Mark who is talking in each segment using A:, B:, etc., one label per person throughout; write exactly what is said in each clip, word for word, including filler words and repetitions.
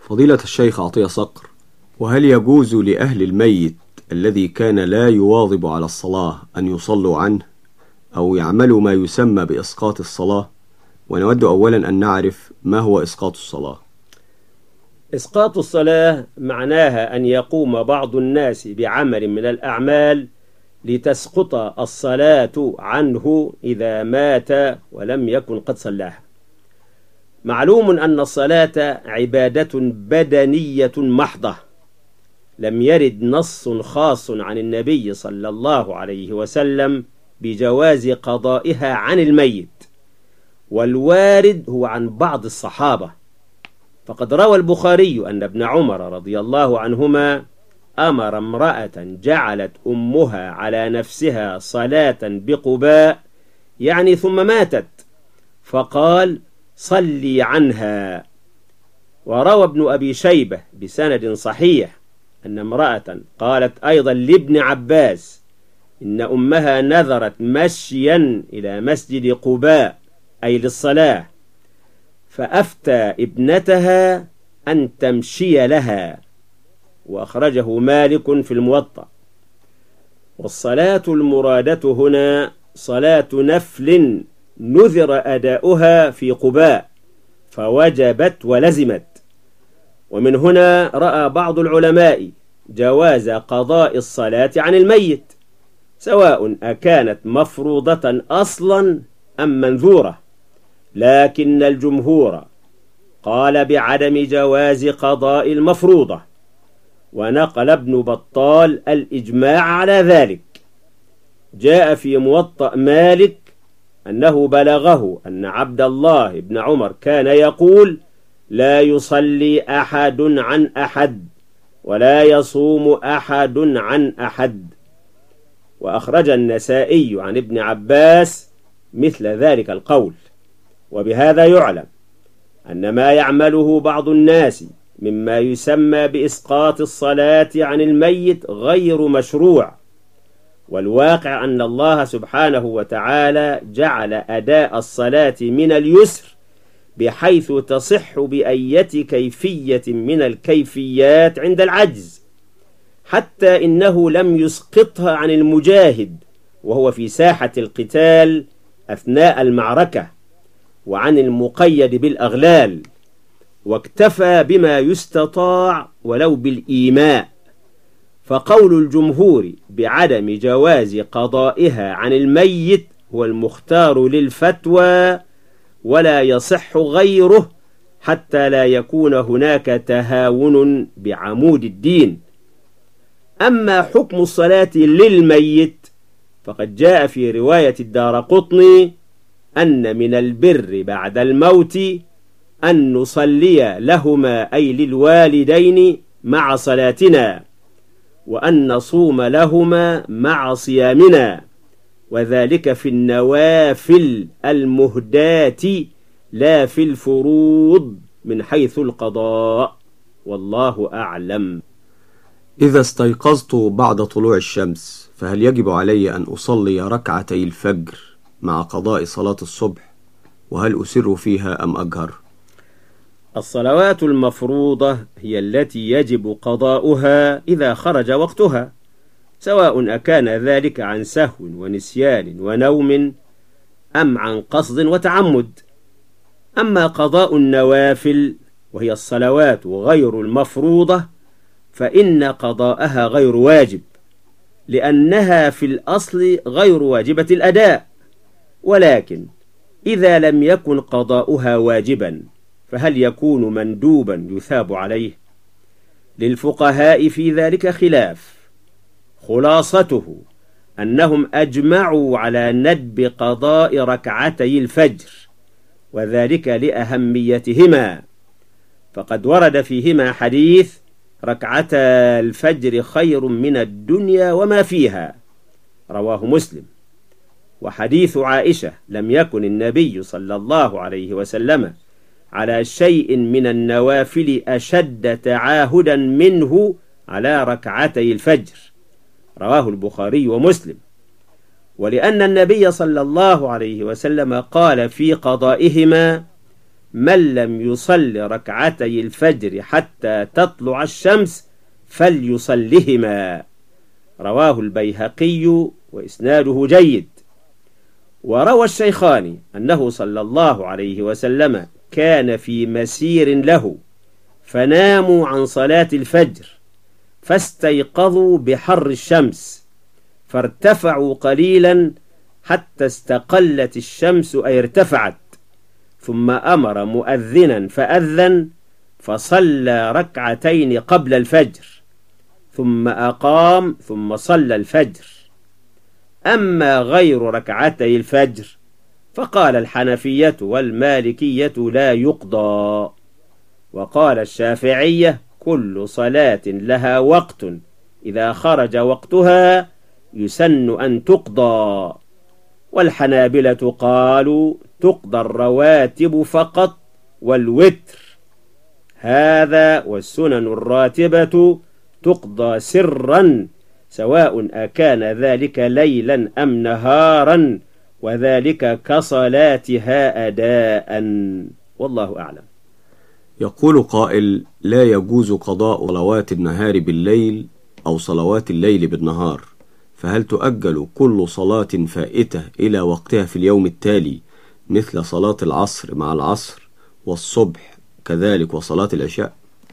A: فضيلة الشيخ عطية صقر، وهل يجوز لأهل الميت الذي كان لا يواظب على الصلاة أن يصلوا عنه أو يعملوا ما يسمى بإسقاط الصلاة؟ ونود أولا أن نعرف ما هو إسقاط الصلاة.
B: إسقاط الصلاة معناها أن يقوم بعض الناس بعمل من الأعمال لتسقط الصلاة عنه إذا مات ولم يكن قد صلاها. معلوم أن الصلاة عبادة بدنية محضة، لم يرد نص خاص عن النبي صلى الله عليه وسلم بجواز قضائها عن الميت، والوارد هو عن بعض الصحابة. فقد روى البخاري أن ابن عمر رضي الله عنهما أمر امرأة جعلت أمها على نفسها صلاة بقباء، يعني ثم ماتت، فقال: صلي عنها. وروى ابن أبي شيبة بسند صحيح أن امرأة قالت أيضا لابن عباس إن أمها نذرت مشيا إلى مسجد قباء أي للصلاة، فأفتى ابنتها أن تمشي لها، وأخرجه مالك في الموطأ. والصلاة المرادة هنا صلاة نفل نذر أداؤها في قباء فوجبت ولزمت. ومن هنا رأى بعض العلماء جواز قضاء الصلاة عن الميت، سواء أكانت مفروضة أصلا أم منذورة، لكن الجمهور قال بعدم جواز قضاء المفروضة، ونقل ابن بطال الإجماع على ذلك. جاء في موطأ مالك أنه بلغه أن عبد الله بن عمر كان يقول: لا يصلي أحد عن أحد ولا يصوم أحد عن أحد. وأخرج النسائي عن ابن عباس مثل ذلك القول. وبهذا يعلم أن ما يعمله بعض الناس مما يسمى بإسقاط الصلاة عن الميت غير مشروع، والواقع أن الله سبحانه وتعالى جعل أداء الصلاة من اليسر، بحيث تصح بأية كيفية من الكيفيات عند العجز، حتى إنه لم يسقطها عن المجاهد وهو في ساحة القتال أثناء المعركة، وعن المقيد بالأغلال، واكتفى بما يستطاع ولو بالإيماء. فقول الجمهور بعدم جواز قضائها عن الميت هو المختار للفتوى، ولا يصح غيره حتى لا يكون هناك تهاون بعمود الدين. أما حكم الصلاة للميت فقد جاء في رواية الدارقطني أن من البر بعد الموت أن نصلي لهما أي للوالدين مع صلاتنا، وأن نصوم لهما مع صيامنا، وذلك في النوافل المهداة لا في الفروض من حيث القضاء، والله أعلم.
A: إذا استيقظت بعد طلوع الشمس فهل يجب علي أن أصلي ركعتي الفجر مع قضاء صلاة الصبح؟ وهل أسر فيها أم أجهر؟
B: الصلوات المفروضة هي التي يجب قضاؤها إذا خرج وقتها، سواء أكان ذلك عن سهو ونسيان ونوم أم عن قصد وتعمد. أما قضاء النوافل وهي الصلوات غير المفروضة فإن قضاءها غير واجب، لأنها في الأصل غير واجبة الأداء. ولكن إذا لم يكن قضاؤها واجبا فهل يكون مندوبا يثاب عليه؟ للفقهاء في ذلك خلاف، خلاصته أنهم أجمعوا على ندب قضاء ركعتي الفجر، وذلك لأهميتهما، فقد ورد فيهما حديث: ركعتا الفجر خير من الدنيا وما فيها، رواه مسلم. وحديث عائشة: لم يكن النبي صلى الله عليه وسلم على شيء من النوافل أشد تعاهدا منه على ركعتي الفجر، رواه البخاري ومسلم. ولأن النبي صلى الله عليه وسلم قال في قضائهما: من لم يصل ركعتي الفجر حتى تطلع الشمس فليصلهما. رواه البيهقي وإسناده جيد. وروى الشيخان أنه صلى الله عليه وسلم كان في مسير له فناموا عن صلاة الفجر فاستيقظوا بحر الشمس فارتفعوا قليلا حتى استقلت الشمس أي ارتفعت، ثم أمر مؤذنا فأذن فصلى ركعتين قبل الفجر ثم أقام ثم صلى الفجر. أما غير ركعتي الفجر فقال الحنفية والمالكية لا يقضى. وقال الشافعية كل صلاة لها وقت إذا خرج وقتها يسن أن تقضى. والحنابلة قالوا تقضى الرواتب فقط والوتر، هذا والسنن الراتبة تقضى سرا سواء أكان ذلك ليلا أم نهارا، وذلك كصلاتها أداء، والله أعلم.
A: يقول قائل: لا يجوز قضاء صلوات النهار بالليل أو صلوات الليل بالنهار، فهل تؤجل كل صلاة فائتة إلى وقتها في اليوم التالي مثل صلاة العصر مع العصر والصبح كذلك وصلاة العشاء؟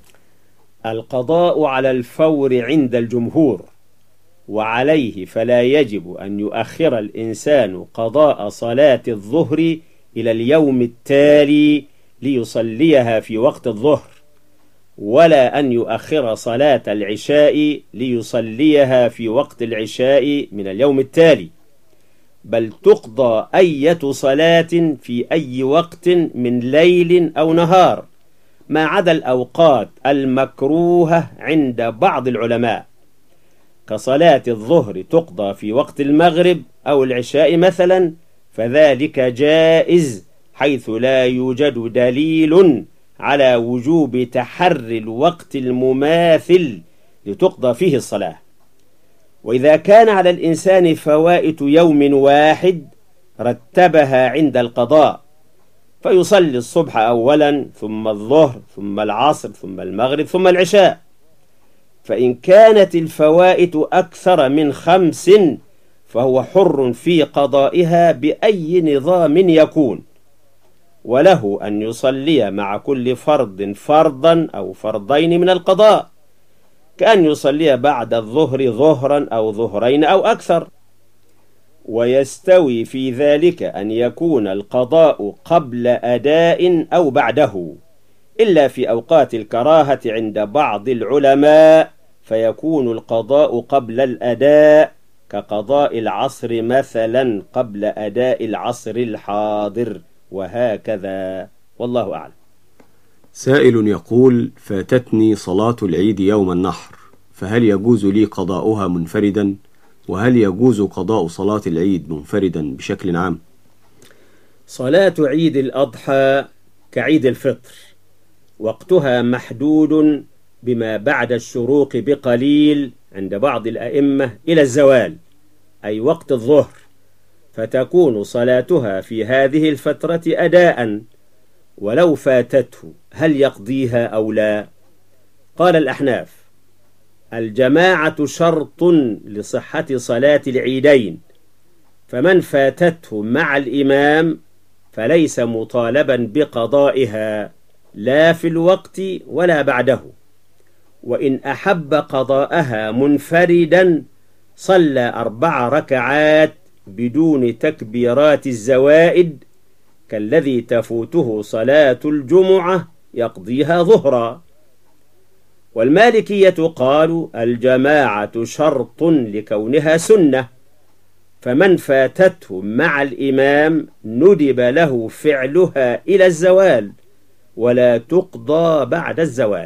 B: القضاء على الفور عند الجمهور، وعليه فلا يجب أن يؤخر الإنسان قضاء صلاة الظهر إلى اليوم التالي ليصليها في وقت الظهر، ولا أن يؤخر صلاة العشاء ليصليها في وقت العشاء من اليوم التالي، بل تقضى أية صلاة في أي وقت من ليل أو نهار ما عدا الأوقات المكروهة عند بعض العلماء، كصلاة الظهر تقضى في وقت المغرب أو العشاء مثلا، فذلك جائز حيث لا يوجد دليل على وجوب تحري الوقت المماثل لتقضى فيه الصلاة. وإذا كان على الإنسان فوائت يوم واحد رتبها عند القضاء، فيصلي الصبح أولا ثم الظهر ثم العصر ثم المغرب ثم العشاء. فإن كانت الفوائت أكثر من خمس فهو حر في قضائها بأي نظام يكون، وله أن يصلي مع كل فرض فرضا أو فرضين من القضاء، كأن يصلي بعد الظهر ظهرا أو ظهرين أو أكثر. ويستوي في ذلك أن يكون القضاء قبل أداء أو بعده، إلا في أوقات الكراهة عند بعض العلماء فيكون القضاء قبل الأداء، كقضاء العصر مثلا قبل أداء العصر الحاضر، وهكذا، والله أعلم.
A: سائل يقول: فاتتني صلاة العيد يوم النحر، فهل يجوز لي قضاؤها منفردا؟ وهل يجوز قضاء صلاة العيد منفردا بشكل عام؟
B: صلاة عيد الأضحى كعيد الفطر وقتها محدود بما بعد الشروق بقليل عند بعض الأئمة إلى الزوال، أي وقت الظهر، فتكون صلاتها في هذه الفترة أداء، ولو فاتته هل يقضيها أو لا؟ قال الأحناف: الجماعة شرط لصحة صلاة العيدين، فمن فاتته مع الإمام فليس مطالبا بقضائها لا في الوقت ولا بعده، وإن أحب قضاءها منفردا صلى أربع ركعات بدون تكبيرات الزوائد، كالذي تفوته صلاة الجمعة يقضيها ظهرا. والمالكية قالوا: الجماعة شرط لكونها سنة، فمن فاتته مع الإمام ندب له فعلها إلى الزوال ولا تقضى بعد الزوال.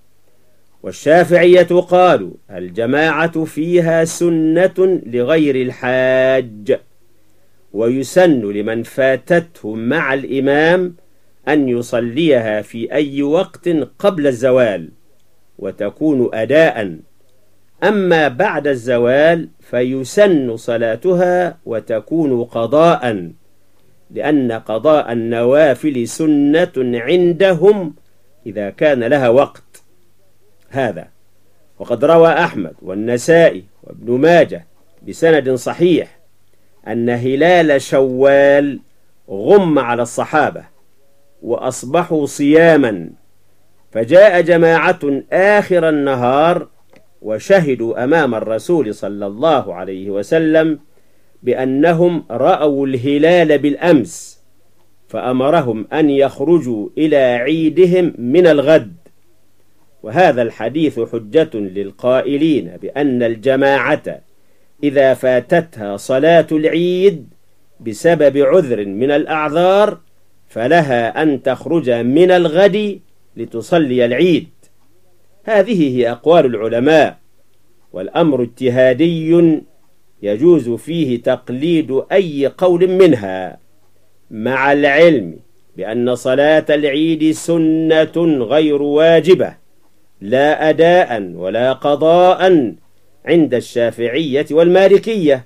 B: والشافعية قالوا: الجماعة فيها سنة لغير الحاج، ويسن لمن فاتته مع الإمام أن يصليها في أي وقت قبل الزوال وتكون أداء، أما بعد الزوال فيسن صلاتها وتكون قضاء، لأن قضاء النوافل سنة عندهم إذا كان لها وقت. هذا وقد روى أحمد والنسائي وابن ماجه بسند صحيح أن هلال شوال غم على الصحابة وأصبحوا صياما، فجاء جماعة آخر النهار وشهدوا أمام الرسول صلى الله عليه وسلم بأنهم رأوا الهلال بالأمس، فأمرهم أن يخرجوا إلى عيدهم من الغد. وهذا الحديث حجة للقائلين بأن الجماعة إذا فاتتها صلاة العيد بسبب عذر من الأعذار فلها أن تخرج من الغد لتصلي العيد. هذه هي أقوال العلماء، والأمر اجتهادي يجوز فيه تقليد أي قول منها، مع العلم بأن صلاة العيد سنة غير واجبة لا أداء ولا قضاء عند الشافعية والمالكية،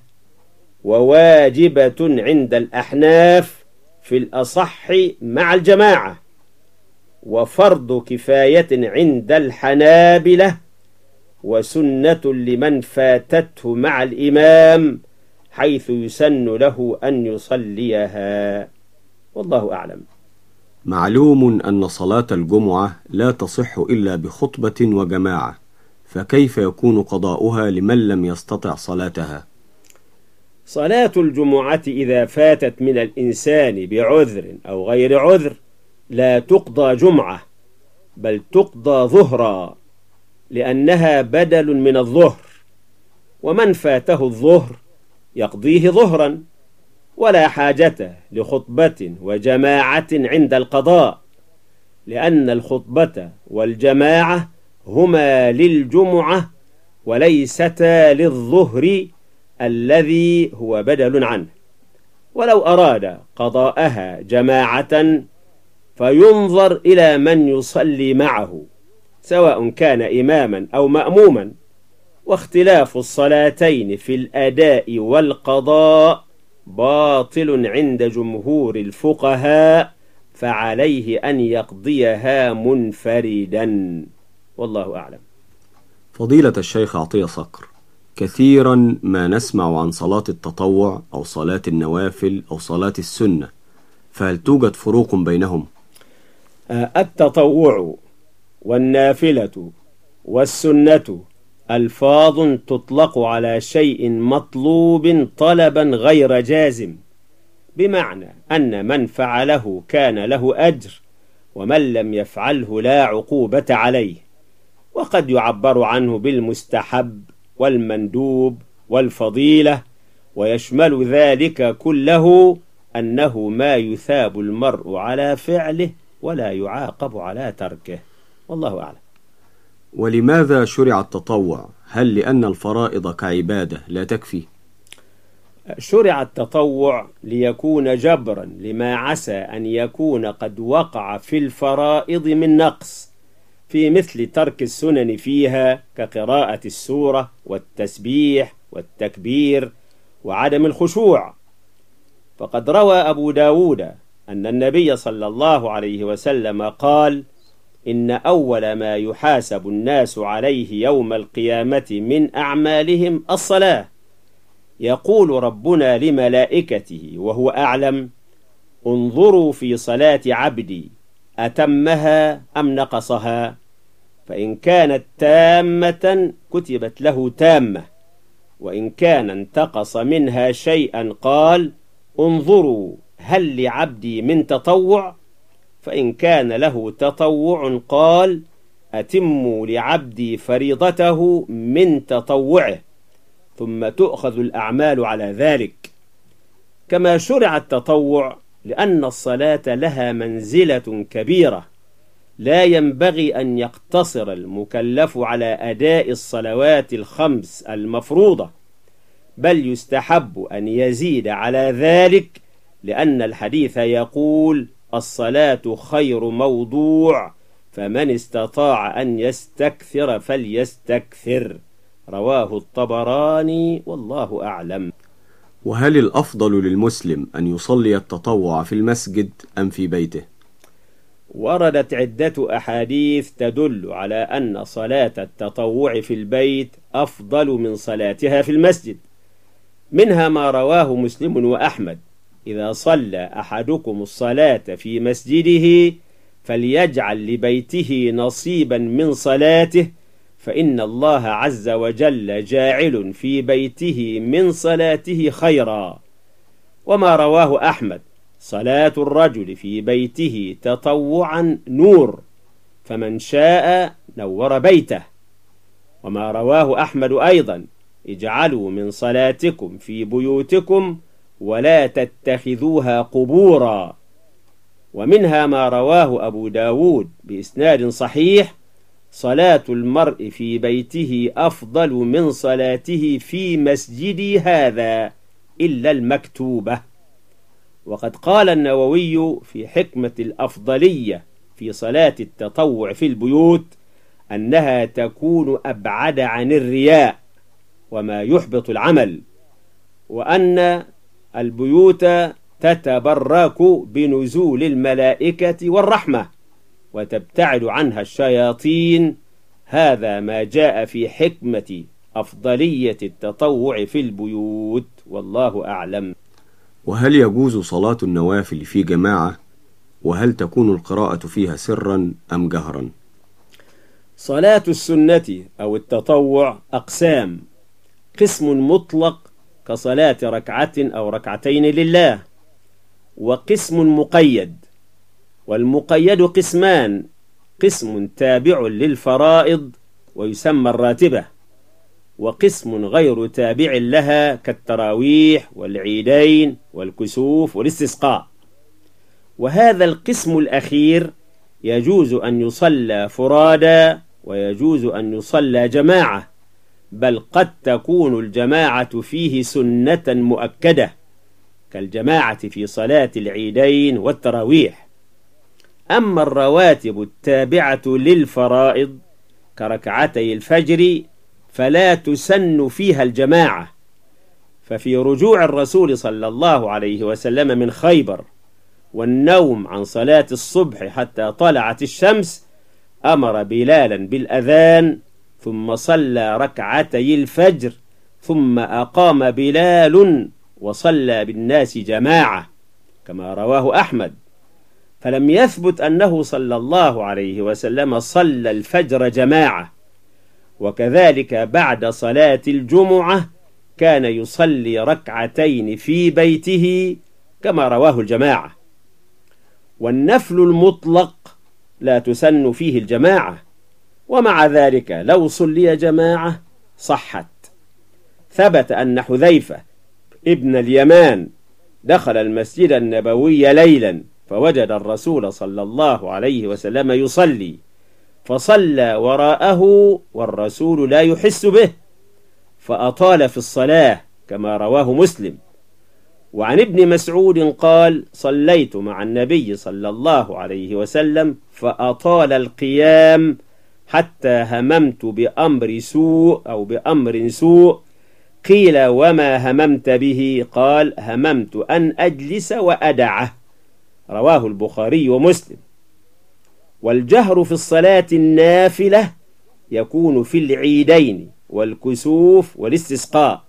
B: وواجبة عند الأحناف في الأصح مع الجماعة، وفرض كفاية عند الحنابلة، وسنة لمن فاتته مع الإمام حيث يسن له أن يصليها. والله أعلم.
A: معلوم أن صلاة الجمعة لا تصح إلا بخطبة وجماعة، فكيف يكون قضاؤها لمن لم يستطع صلاتها؟
B: صلاة الجمعة إذا فاتت من الإنسان بعذر أو غير عذر لا تقضى جمعة، بل تقضى ظهرا، لأنها بدل من الظهر، ومن فاته الظهر يقضيه ظهرا، ولا حاجة لخطبة وجماعة عند القضاء، لأن الخطبة والجماعة هما للجمعة وليستا للظهر الذي هو بدل عنه. ولو أراد قضاءها جماعة فينظر إلى من يصلي معه سواء كان إماما أو مأموما، واختلاف الصلاتين في الأداء والقضاء باطل عند جمهور الفقهاء، فعليه أن يقضيها منفردا. والله أعلم.
A: فضيلة الشيخ عطية صقر، كثيرا ما نسمع عن صلاة التطوع أو صلاة النوافل أو صلاة السنة، فهل توجد فروق بينهم؟
B: التطوع والنافلة والسنة ألفاظ تطلق على شيء مطلوب طلبا غير جازم، بمعنى أن من فعله كان له أجر، ومن لم يفعله لا عقوبة عليه. وقد يعبر عنه بالمستحب والمندوب والفضيلة، ويشمل ذلك كله أنه ما يثاب المرء على فعله ولا يعاقب على تركه. والله أعلم.
A: ولماذا شرع التطوع؟ هل لأن الفرائض كعبادة لا تكفي؟
B: شرع التطوع ليكون جبرا لما عسى أن يكون قد وقع في الفرائض من نقص، في مثل ترك السنن فيها كقراءة السورة والتسبيح والتكبير وعدم الخشوع. فقد روى أبو داود أن النبي صلى الله عليه وسلم قال: إن أول ما يحاسب الناس عليه يوم القيامة من أعمالهم الصلاة، يقول ربنا لملائكته وهو أعلم: انظروا في صلاة عبدي أتمها أم نقصها، فإن كانت تامة كتبت له تامة، وإن كان انتقص منها شيئا قال: انظروا هل لعبدي من تطوع، فإن كان له تطوع قال: أتموا لعبدي فريضته من تطوعه، ثم تؤخذ الأعمال على ذلك. كما شرع التطوع لأن الصلاة لها منزلة كبيرة، لا ينبغي أن يقتصر المكلف على أداء الصلوات الخمس المفروضة، بل يستحب أن يزيد على ذلك، لأن الحديث يقول: الصلاة خير موضوع، فمن استطاع أن يستكثر فليستكثر. رواه الطبراني. والله أعلم.
A: وهل الأفضل للمسلم أن يصلي التطوع في المسجد أم في بيته؟
B: وردت عدة أحاديث تدل على أن صلاة التطوع في البيت أفضل من صلاتها في المسجد، منها ما رواه مسلم وأحمد: إذا صلى أحدكم الصلاة في مسجده فليجعل لبيته نصيبا من صلاته، فإن الله عز وجل جاعل في بيته من صلاته خيرا. وما رواه أحمد: صلاة الرجل في بيته تطوعا نور، فمن شاء نور بيته. وما رواه أحمد أيضا: اجعلوا من صلاتكم في بيوتكم ولا تتخذوها قبورا. ومنها ما رواه أبو داود بإسناد صحيح: صلاة المرء في بيته أفضل من صلاته في مسجدي هذا إلا المكتوبة. وقد قال النووي في حكمة الأفضلية في صلاة التطوع في البيوت أنها تكون أبعد عن الرياء وما يحبط العمل، وأن البيوت تتبرك بنزول الملائكة والرحمة وتبتعد عنها الشياطين. هذا ما جاء في حكمة أفضلية التطوع في البيوت، والله أعلم.
A: وهل يجوز صلاة النوافل في جماعة؟ وهل تكون القراءة فيها سرا أم جهرا؟
B: صلاة السنة أو التطوع أقسام: قسم مطلق كصلاة ركعة أو ركعتين لله، وقسم مقيد. والمقيد قسمان: قسم تابع للفرائض ويسمى الراتبة، وقسم غير تابع لها كالتراويح والعيدين والكسوف والاستسقاء. وهذا القسم الأخير يجوز أن يصلى فرادا ويجوز أن يصلى جماعة، بل قد تكون الجماعة فيه سنة مؤكدة كالجماعة في صلاة العيدين والتراويح. أما الرواتب التابعة للفرائض كركعتي الفجر فلا تسن فيها الجماعة، ففي رجوع الرسول صلى الله عليه وسلم من خيبر والنوم عن صلاة الصبح حتى طلعت الشمس أمر بلالا بالأذان، ثم صلى ركعتي الفجر، ثم أقام بلال وصلى بالناس جماعة كما رواه أحمد. فلم يثبت أنه صلى الله عليه وسلم صلى الفجر جماعة. وكذلك بعد صلاة الجمعة كان يصلي ركعتين في بيته كما رواه الجماعة. والنفل المطلق لا تسن فيه الجماعة، ومع ذلك لو صلي جماعة صحت. ثبت أن حذيفة ابن اليمان دخل المسجد النبوي ليلا فوجد الرسول صلى الله عليه وسلم يصلي، فصلى وراءه والرسول لا يحس به، فأطال في الصلاة كما رواه مسلم. وعن ابن مسعود قال: صليت مع النبي صلى الله عليه وسلم فأطال القيام حتى هممت بأمر سوء أو بأمر سوء. قيل: وما هممت به؟ قال: هممت أن أجلس وأدعه. رواه البخاري ومسلم. والجهر في الصلاة النافلة يكون في العيدين والكسوف والاستسقاء.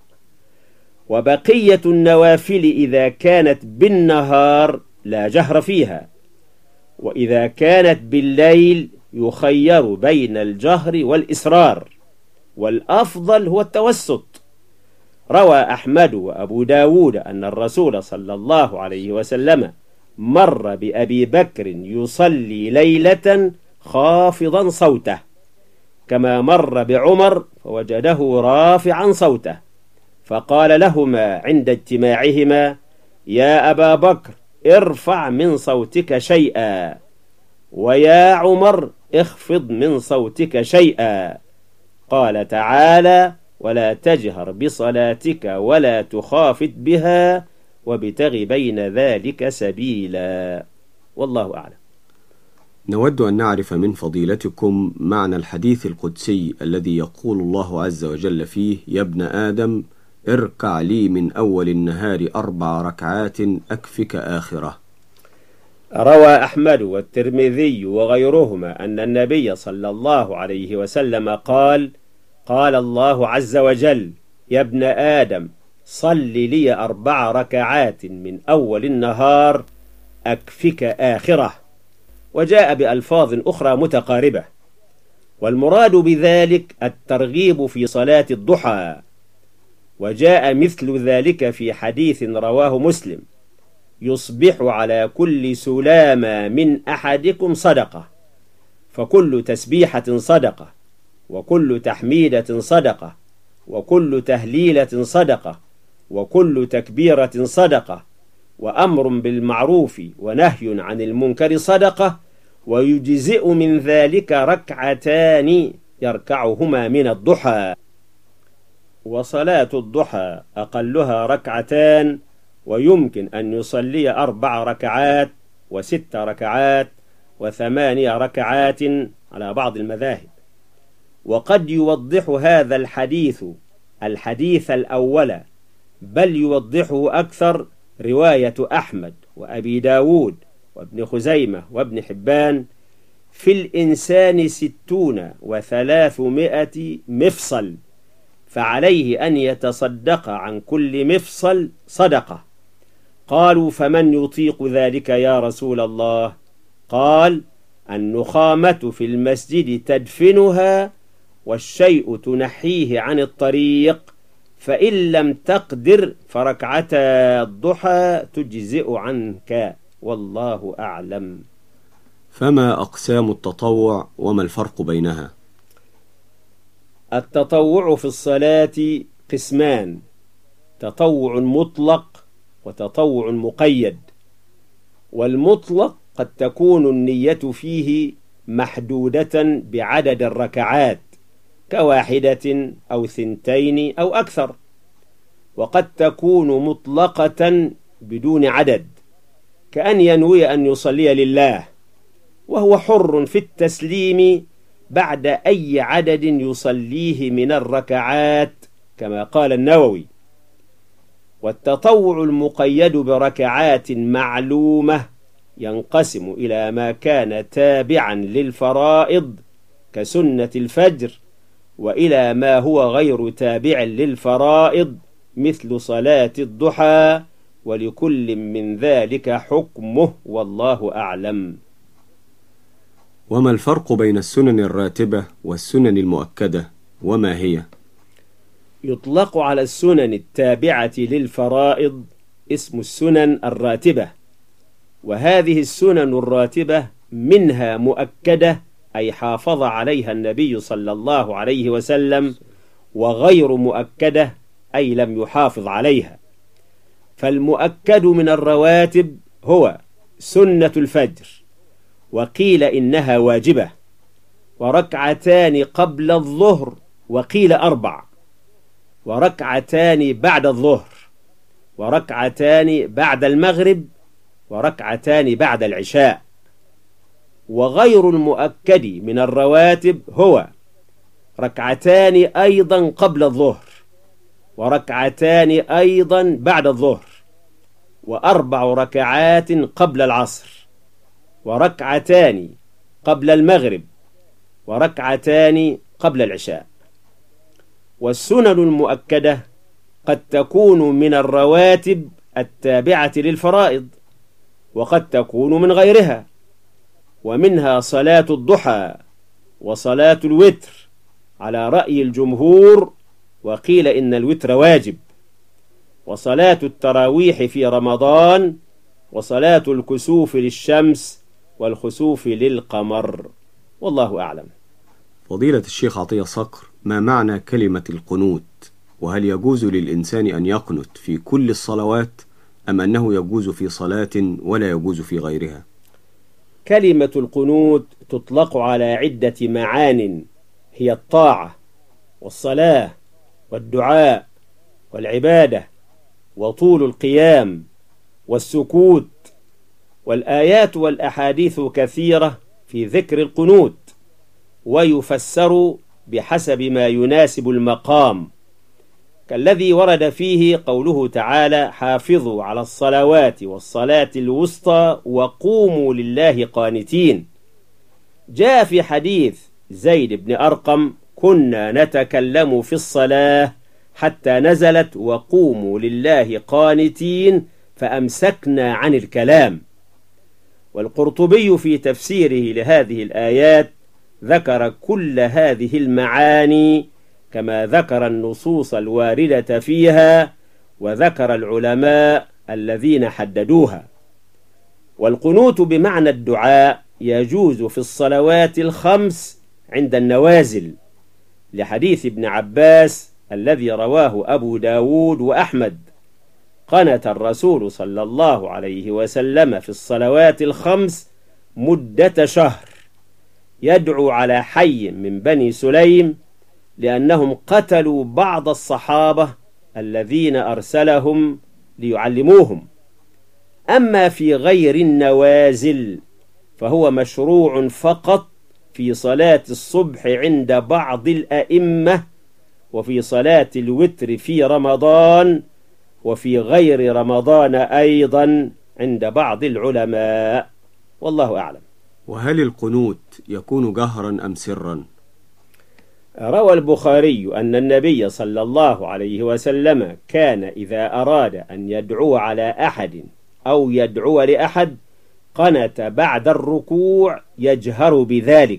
B: وبقية النوافل إذا كانت بالنهار لا جهر فيها، وإذا كانت بالليل يخير بين الجهر والإسرار، والأفضل هو التوسط. روى أحمد وأبو داود أن الرسول صلى الله عليه وسلم مر بأبي بكر يصلي ليلة خافضا صوته، كما مر بعمر فوجده رافعا صوته، فقال لهما عند اجتماعهما: يا أبا بكر ارفع من صوتك شيئا، ويا عمر اخفض من صوتك شيئا. قال تعالى: ولا تجهر بصلاتك ولا تخافت بها وابتغ بين ذلك سبيلا. والله أعلم.
A: نود أن نعرف من فضيلتكم معنى الحديث القدسي الذي يقول الله عز وجل فيه: يا ابن آدم اركع لي من أول النهار أربع ركعات أكفك آخرة.
B: روى أحمد والترمذي وغيرهما أن النبي صلى الله عليه وسلم قال: قال الله عز وجل: يا ابن آدم صل لي أربع ركعات من أول النهار أكفك آخرة. وجاء بألفاظ أخرى متقاربة، والمراد بذلك الترغيب في صلاة الضحى. وجاء مثل ذلك في حديث رواه مسلم: يصبح على كل سلامة من أحدكم صدقة، فكل تسبيحة صدقة، وكل تحميدة صدقة، وكل تهليلة صدقة، وكل تكبيرة صدقة، وأمر بالمعروف ونهي عن المنكر صدقة، ويجزئ من ذلك ركعتان يركعهما من الضحى. وصلاة الضحى أقلها ركعتان، ويمكن أن يصلي أربع ركعات وست ركعات وثمانية ركعات على بعض المذاهب. وقد يوضح هذا الحديث الحديث الأول، بل يوضحه أكثر رواية أحمد وأبي داود وابن خزيمة وابن حبان: في الإنسان ستون وثلاثمائة مفصل، فعليه أن يتصدق عن كل مفصل صدقة. قالوا: فمن يطيق ذلك يا رسول الله؟ قال: النخامة في المسجد تدفنها، والشيء تنحيه عن الطريق، فإن لم تقدر فركعتا الضحى تجزئ عنك، والله أعلم.
A: فما أقسام التطوع وما الفرق بينها؟
B: التطوع في الصلاة قسمان: تطوع مطلق وتطوع مقيد. والمطلق قد تكون النية فيه محدودة بعدد الركعات كواحدة أو ثنتين أو أكثر، وقد تكون مطلقة بدون عدد، كأن ينوي أن يصلي لله وهو حر في التسليم بعد أي عدد يصليه من الركعات، كما قال النووي. والتطوع المقيد بركعات معلومة ينقسم إلى ما كان تابعا للفرائض كسنة الفجر، وإلى ما هو غير تابع للفرائض مثل صلاة الضحى، ولكل من ذلك حكمه، والله أعلم.
A: وما الفرق بين السنن الراتبة والسنن المؤكدة، وما هي؟
B: يطلق على السنن التابعة للفرائض اسم السنن الراتبة، وهذه السنن الراتبة منها مؤكدة أي حافظ عليها النبي صلى الله عليه وسلم، وغير مؤكدة أي لم يحافظ عليها. فالمؤكد من الرواتب هو سنة الفجر، وقيل إنها واجبة، وركعتان قبل الظهر، وقيل أربع، وركعتان بعد الظهر، وركعتان بعد المغرب، وركعتان بعد العشاء. وغير المؤكد من الرواتب هو ركعتان أيضا قبل الظهر، وركعتان أيضا بعد الظهر، وأربع ركعات قبل العصر، وركعتان قبل المغرب، وركعتان قبل العشاء. والسنن المؤكدة قد تكون من الرواتب التابعة للفرائض، وقد تكون من غيرها، ومنها صلاة الضحى وصلاة الوتر على رأي الجمهور، وقيل إن الوتر واجب، وصلاة التراويح في رمضان، وصلاة الكسوف للشمس والخسوف للقمر، والله أعلم.
A: فضيلة الشيخ عطية صقر، ما معنى كلمة القنوت؟ وهل يجوز للإنسان أن يقنت في كل الصلوات، أم أنه يجوز في صلاة ولا يجوز في غيرها؟
B: كلمة القنوت تطلق على عدة معان، هي الطاعة والصلاة والدعاء والعبادة وطول القيام والسكوت. والآيات والأحاديث كثيرة في ذكر القنوت، ويفسر بحسب ما يناسب المقام، كالذي ورد فيه قوله تعالى: حافظوا على الصلوات والصلاة الوسطى وقوموا لله قانتين. جاء في حديث زيد بن أرقم: كنا نتكلم في الصلاة حتى نزلت وقوموا لله قانتين فأمسكنا عن الكلام. والقرطبي في تفسيره لهذه الآيات ذكر كل هذه المعاني كما ذكر النصوص الواردة فيها، وذكر العلماء الذين حددوها. والقنوت بمعنى الدعاء يجوز في الصلوات الخمس عند النوازل، لحديث ابن عباس الذي رواه أبو داود وأحمد: قنت الرسول صلى الله عليه وسلم في الصلوات الخمس مدة شهر، يدعو على حي من بني سليم لأنهم قتلوا بعض الصحابة الذين أرسلهم ليعلموهم. أما في غير النوازل فهو مشروع فقط في صلاة الصبح عند بعض الأئمة، وفي صلاة الوتر في رمضان، وفي غير رمضان أيضا عند بعض العلماء، والله أعلم.
A: وهل القنوت يكون جهرا أم سرا؟
B: روى البخاري أن النبي صلى الله عليه وسلم كان إذا أراد أن يدعو على أحد أو يدعو لأحد قنت بعد الركوع يجهر بذلك.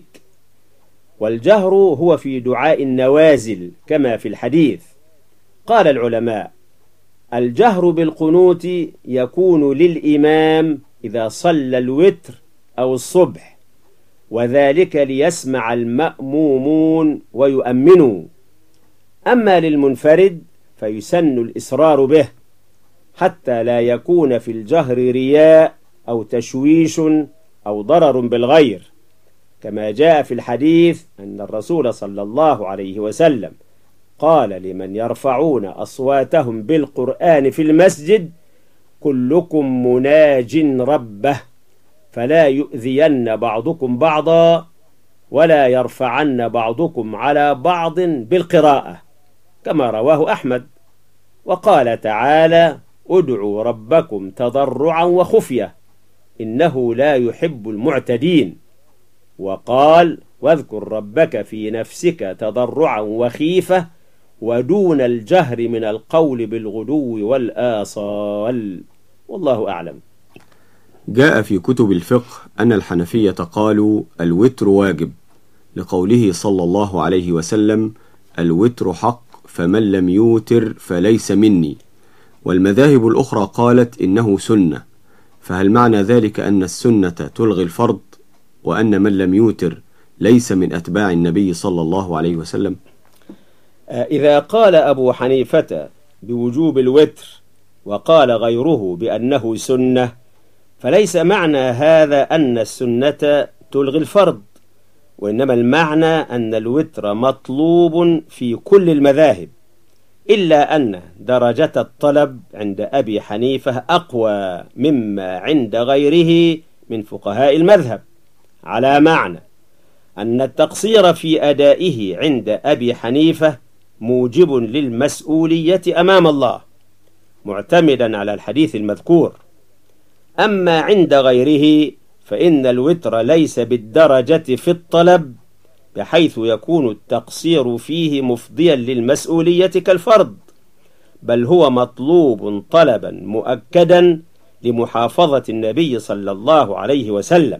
B: والجهر هو في دعاء النوازل كما في الحديث. قال العلماء: الجهر بالقنوت يكون للإمام إذا صلى الوتر أو الصبح، وذلك ليسمع المأمومون ويؤمنوا. أما للمنفرد فيسن الإسرار به حتى لا يكون في الجهر رياء أو تشويش أو ضرر بالغير، كما جاء في الحديث أن الرسول صلى الله عليه وسلم قال لمن يرفعون أصواتهم بالقرآن في المسجد: كلكم مناج ربه، فلا يؤذين بعضكم بعضا، ولا يرفعن بعضكم على بعض بالقراءة، كما رواه أحمد. وقال تعالى: ادعوا ربكم تضرعا وخفية إنه لا يحب المعتدين. وقال: واذكر ربك في نفسك تضرعا وخيفة ودون الجهر من القول بالغدو والآصال، والله أعلم.
A: جاء في كتب الفقه أن الحنفية قالوا الوتر واجب، لقوله صلى الله عليه وسلم: الوتر حق فمن لم يوتر فليس مني. والمذاهب الأخرى قالت إنه سنة، فهل معنى ذلك أن السنة تلغي الفرض، وأن من لم يوتر ليس من أتباع النبي صلى الله عليه وسلم؟
B: إذا قال أبو حنيفة بوجوب الوتر وقال غيره بأنه سنة، فليس معنى هذا أن السنة تلغي الفرض، وإنما المعنى أن الوتر مطلوب في كل المذاهب، إلا أن درجة الطلب عند أبي حنيفة أقوى مما عند غيره من فقهاء المذهب، على معنى أن التقصير في أدائه عند أبي حنيفة موجب للمسؤولية أمام الله، معتمدا على الحديث المذكور. أما عند غيره فإن الوتر ليس بالدرجة في الطلب بحيث يكون التقصير فيه مفضيا للمسؤولية كالفرض، بل هو مطلوب طلبا مؤكدا لمحافظة النبي صلى الله عليه وسلم،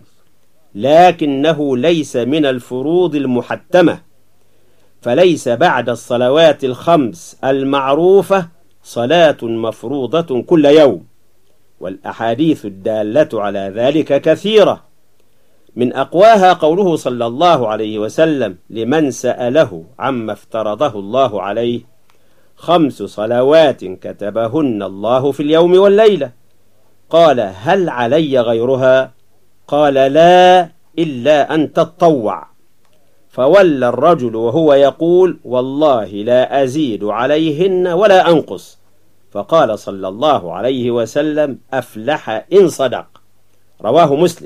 B: لكنه ليس من الفروض المحتمة، فليس بعد الصلوات الخمس المعروفة صلاة مفروضة كل يوم، والأحاديث الدالة على ذلك كثيرة. من أقواها قوله صلى الله عليه وسلم لمن سأله عما افترضه الله عليه: خمس صلوات كتبهن الله في اليوم والليلة. قال: هل علي غيرها؟ قال: لا، إلا أن تتطوع. فولى الرجل وهو يقول: والله لا أزيد عليهن ولا أنقص. فقال صلى الله عليه وسلم: أفلح إن صدق. رواه مسلم.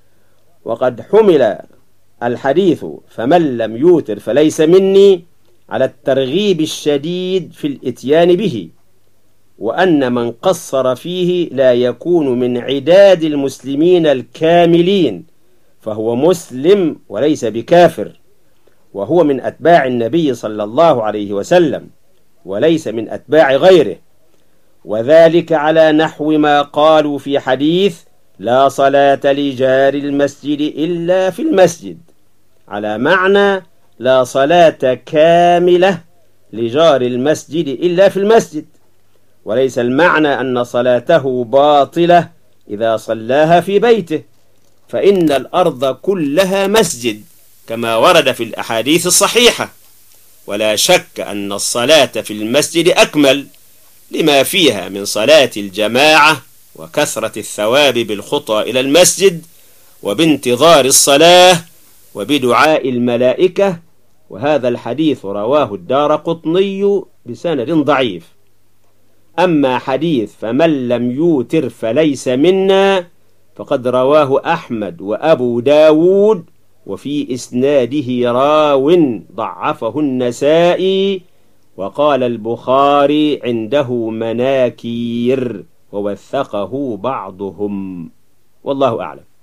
B: وقد حمل الحديث فمن لم يوتر فليس مني على الترغيب الشديد في الإتيان به، وأن من قصر فيه لا يكون من عداد المسلمين الكاملين، فهو مسلم وليس بكافر، وهو من أتباع النبي صلى الله عليه وسلم وليس من أتباع غيره، وذلك على نحو ما قالوا في حديث لا صلاة لجار المسجد إلا في المسجد، على معنى لا صلاة كاملة لجار المسجد إلا في المسجد، وليس المعنى أن صلاته باطلة إذا صلاها في بيته، فإن الأرض كلها مسجد كما ورد في الأحاديث الصحيحة، ولا شك أن الصلاة في المسجد أكمل لما فيها من صلاة الجماعة وكثرة الثواب بالخطى إلى المسجد وبانتظار الصلاة وبدعاء الملائكة، وهذا الحديث رواه الدارقطني بسند ضعيف. أما حديث فمن لم يوتر فليس منا فقد رواه أحمد وأبو داود، وفي إسناده راو ضعفه النسائي، وقال البخاري عنده مناكير ووثقه بعضهم، والله أعلم.